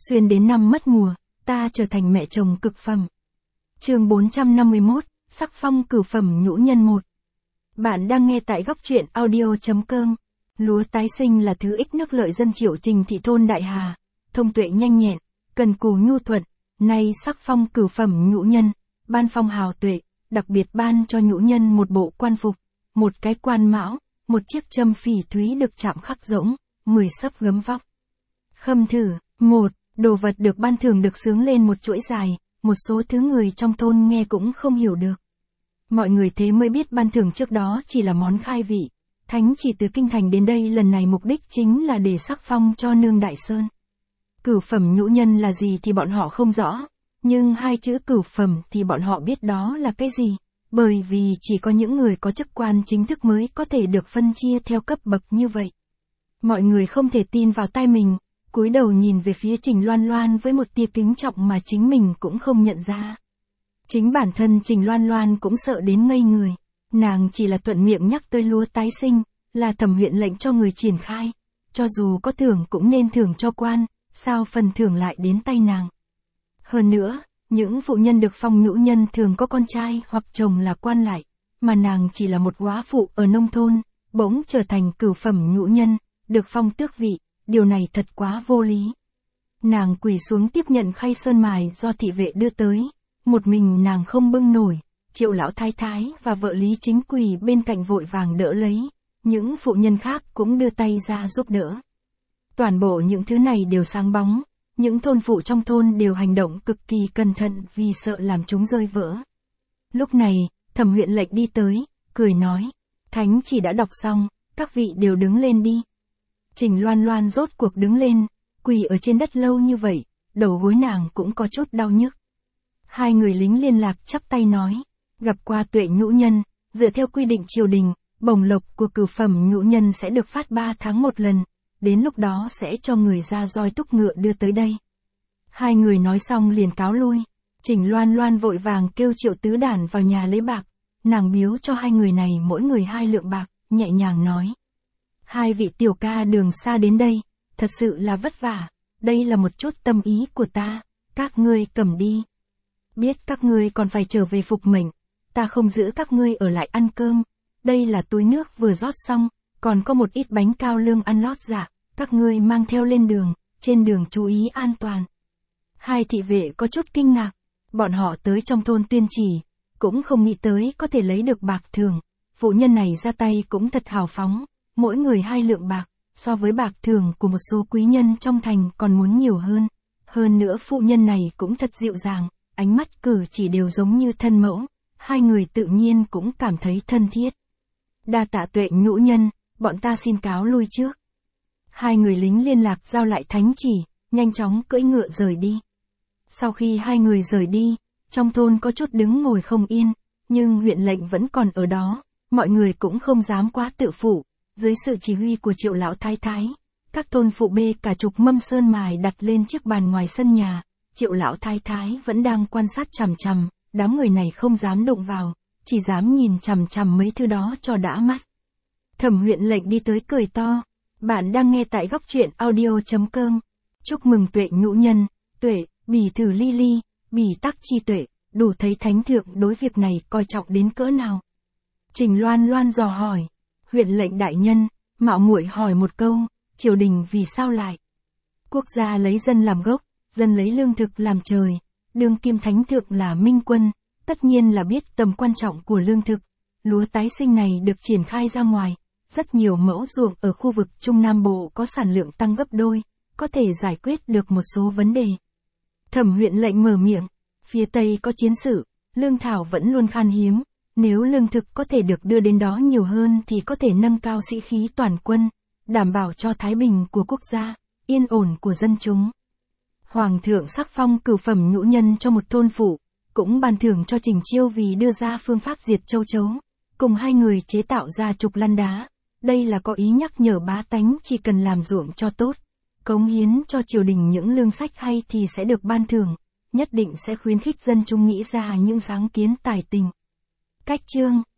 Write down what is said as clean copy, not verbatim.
Xuyên đến năm mất mùa, ta trở thành mẹ chồng cực phẩm. Chương 451, sắc phong cửu phẩm nhũ nhân 1. Bạn đang nghe tại góc truyện audio.com. Lúa tái sinh là thứ ích nước lợi dân Triệu Trình thị thôn Đại Hà, thông tuệ nhanh nhẹn, cần cù nhu thuận, nay sắc phong cửu phẩm nhũ nhân, ban phong hào tuệ, đặc biệt ban cho nhũ nhân một bộ quan phục, một cái quan mão, một chiếc châm phỉ thúy được chạm khắc rỗng, 10 sấp gấm vóc. Khâm thử, 1. Đồ vật được ban thưởng được xướng lên một chuỗi dài, một số thứ người trong thôn nghe cũng không hiểu được. Mọi người thế mới biết ban thưởng trước đó chỉ là món khai vị. Thánh chỉ từ kinh thành đến đây lần này mục đích chính là để sắc phong cho nương Đại Sơn. Cửu phẩm nhũ nhân là gì thì bọn họ không rõ, nhưng hai chữ cửu phẩm thì bọn họ biết đó là cái gì, bởi vì chỉ có những người có chức quan chính thức mới có thể được phân chia theo cấp bậc như vậy. Mọi người không thể tin vào tai mình, cúi đầu nhìn về phía Trình Loan Loan với một tia kính trọng mà chính mình cũng không nhận ra. Chính bản thân Trình Loan Loan cũng sợ đến ngây người. Nàng chỉ là thuận miệng nhắc tới lúa tái sinh, là Thẩm huyện lệnh cho người triển khai. Cho dù có thưởng cũng nên thưởng cho quan, sao phần thưởng lại đến tay nàng. Hơn nữa, những phụ nhân được phong nhũ nhân thường có con trai hoặc chồng là quan lại, mà nàng chỉ là một góa phụ ở nông thôn, bỗng trở thành cửu phẩm nhũ nhân, được phong tước vị, điều này thật quá vô lý. Nàng quỳ xuống tiếp nhận khay sơn mài do thị vệ đưa tới, một mình nàng không bưng nổi. Triệu lão thái thái và vợ Lý Chính quỳ bên cạnh vội vàng đỡ lấy, những phụ nhân khác cũng đưa tay ra giúp đỡ. Toàn bộ những thứ này đều sáng bóng, những thôn phụ trong thôn đều hành động cực kỳ cẩn thận vì sợ làm chúng rơi vỡ. Lúc này, Thẩm huyện lệnh đi tới, cười nói, thánh chỉ đã đọc xong, các vị đều đứng lên đi. Trình Loan Loan rốt cuộc đứng lên, quỳ ở trên đất lâu như vậy, đầu gối nàng cũng có chút đau nhức. Hai người lính liên lạc chắp tay nói, gặp qua tuệ nhũ nhân, dựa theo quy định triều đình, bổng lộc của cửu phẩm nhũ nhân sẽ được phát 3 tháng một lần, đến lúc đó sẽ cho người ra roi túc ngựa đưa tới đây. Hai người nói xong liền cáo lui, Trình Loan Loan vội vàng kêu Triệu Tứ Đản vào nhà lấy bạc, nàng biếu cho hai người này mỗi người 2 lượng bạc, nhẹ nhàng nói. Hai vị tiểu ca đường xa đến đây, thật sự là vất vả, đây là một chút tâm ý của ta, các ngươi cầm đi. Biết các ngươi còn phải trở về phục mệnh, ta không giữ các ngươi ở lại ăn cơm, đây là túi nước vừa rót xong, còn có một ít bánh cao lương ăn lót dạ, các ngươi mang theo lên đường, trên đường chú ý an toàn. Hai thị vệ có chút kinh ngạc, bọn họ tới trong thôn Tuyên Chỉ, cũng không nghĩ tới có thể lấy được bạc thường, phụ nhân này ra tay cũng thật hào phóng, mỗi người 2 lượng bạc, so với bạc thường của một số quý nhân trong thành còn muốn nhiều hơn. Hơn nữa phụ nhân này cũng thật dịu dàng, ánh mắt cử chỉ đều giống như thân mẫu, hai người tự nhiên cũng cảm thấy thân thiết. Đa tạ tuệ nhũ nhân, bọn ta xin cáo lui trước. Hai người lính liên lạc giao lại thánh chỉ, nhanh chóng cưỡi ngựa rời đi. Sau khi hai người rời đi, trong thôn có chút đứng ngồi không yên, nhưng huyện lệnh vẫn còn ở đó, mọi người cũng không dám quá tự phụ. Dưới sự chỉ huy của Triệu lão thái thái, các thôn phụ bê cả chục mâm sơn mài đặt lên chiếc bàn ngoài sân nhà. Triệu lão thái thái vẫn đang quan sát chằm chằm, đám người này không dám đụng vào, chỉ dám nhìn chằm chằm mấy thứ đó cho đã mắt. Thẩm huyện lệnh đi tới cười to, bạn đang nghe tại góc truyện audio.com. Chúc mừng tuệ nhũ nhân, tuệ, bỉ thử ly ly, bỉ tắc chi tuệ, đủ thấy thánh thượng đối việc này coi trọng đến cỡ nào. Trình Loan Loan dò hỏi, huyện lệnh đại nhân, mạo muội hỏi một câu, triều đình vì sao lại? Quốc gia lấy dân làm gốc, dân lấy lương thực làm trời, đương kim thánh thượng là minh quân, tất nhiên là biết tầm quan trọng của lương thực. Lúa tái sinh này được triển khai ra ngoài, rất nhiều mẫu ruộng ở khu vực Trung Nam Bộ có sản lượng tăng gấp đôi, có thể giải quyết được một số vấn đề. Thẩm huyện lệnh mở miệng, phía Tây có chiến sự, lương thảo vẫn luôn khan hiếm, nếu lương thực có thể được đưa đến đó nhiều hơn thì có thể nâng cao sĩ khí toàn quân, đảm bảo cho thái bình của quốc gia, yên ổn của dân chúng. Hoàng thượng sắc phong cửu phẩm nhũ nhân cho một thôn phụ, cũng ban thưởng cho Trình Chiêu vì đưa ra phương pháp diệt châu chấu, cùng hai người chế tạo ra trục lăn đá. Đây là có ý nhắc nhở bá tánh chỉ cần làm ruộng cho tốt, cống hiến cho triều đình những lương sách hay thì sẽ được ban thưởng, nhất định sẽ khuyến khích dân chúng nghĩ ra những sáng kiến tài tình. Cách chương